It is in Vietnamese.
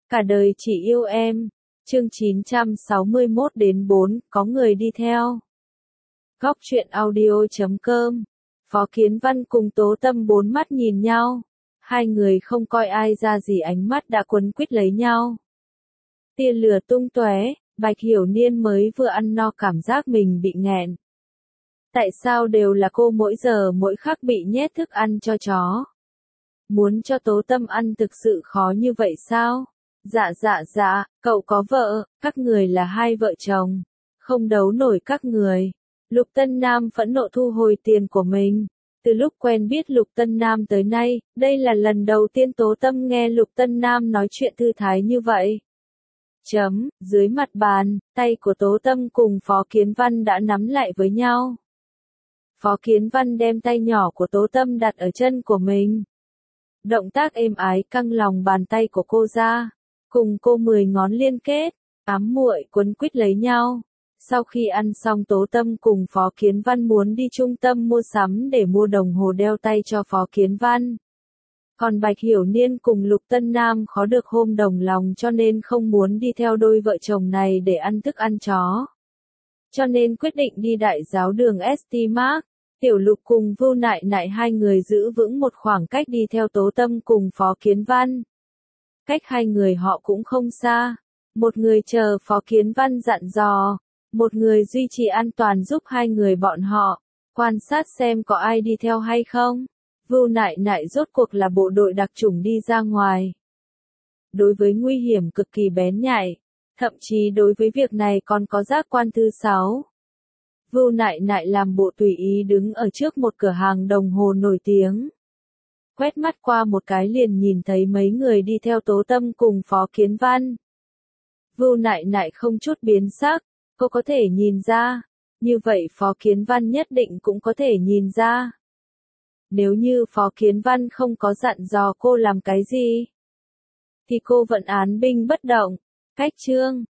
Cả đời chỉ yêu em. Chương 961-4, có người đi theo. Góc truyện audio.com. Phó Kiến Văn cùng Tố Tâm bốn mắt nhìn nhau. Hai người không coi ai ra gì, ánh mắt đã quấn quýt lấy nhau. Tia lửa tung tóe, Bạch Hiểu Niên mới vừa ăn no cảm giác mình bị nghẹn. Tại sao đều là cô mỗi giờ mỗi khắc bị nhét thức ăn cho chó? Muốn cho Tố Tâm ăn thực sự khó như vậy sao? Dạ, cậu có vợ, các người là hai vợ chồng. Không đấu nổi các người. Lục Tân Nam phẫn nộ thu hồi tiền của mình. Từ lúc quen biết Lục Tân Nam tới nay, đây là lần đầu tiên Tố Tâm nghe Lục Tân Nam nói chuyện thư thái như vậy. Dưới mặt bàn, tay của Tố Tâm cùng Phó Kiến Văn đã nắm lại với nhau. Phó Kiến Văn đem tay nhỏ của Tố Tâm đặt ở chân của mình. Động tác êm ái căng lòng bàn tay của cô ra, cùng cô 10 ngón liên kết, ám muội quấn quýt lấy nhau. Sau khi ăn xong, Tố Tâm cùng Phó Kiến Văn muốn đi trung tâm mua sắm để mua đồng hồ đeo tay cho Phó Kiến Văn. Còn Bạch Hiểu Niên cùng Lục Tân Nam khó được hôm đồng lòng cho nên không muốn đi theo đôi vợ chồng này để ăn thức ăn chó. Cho nên quyết định đi đại giáo đường St. Mark. Tiểu Lục cùng Vưu Nại Nại hai người giữ vững một khoảng cách đi theo Tố Tâm cùng Phó Kiến Văn. Cách hai người họ cũng không xa. Một người chờ Phó Kiến Văn dặn dò, một người duy trì an toàn giúp hai người bọn họ, quan sát xem có ai đi theo hay không. Vưu Nại Nại rốt cuộc là bộ đội đặc chủng đi ra ngoài. Đối với nguy hiểm cực kỳ bén nhạy, thậm chí đối với việc này còn có giác quan thứ 6. Vưu Nại Nại làm bộ tùy ý đứng ở trước một cửa hàng đồng hồ nổi tiếng. Quét mắt qua một cái liền nhìn thấy mấy người đi theo Tố Tâm cùng Phó Kiến Văn. Vưu Nại Nại không chút biến sắc, cô có thể nhìn ra, như vậy Phó Kiến Văn nhất định cũng có thể nhìn ra. Nếu như Phó Kiến Văn không có dặn dò cô làm cái gì, thì cô vẫn án binh bất động. Cách chương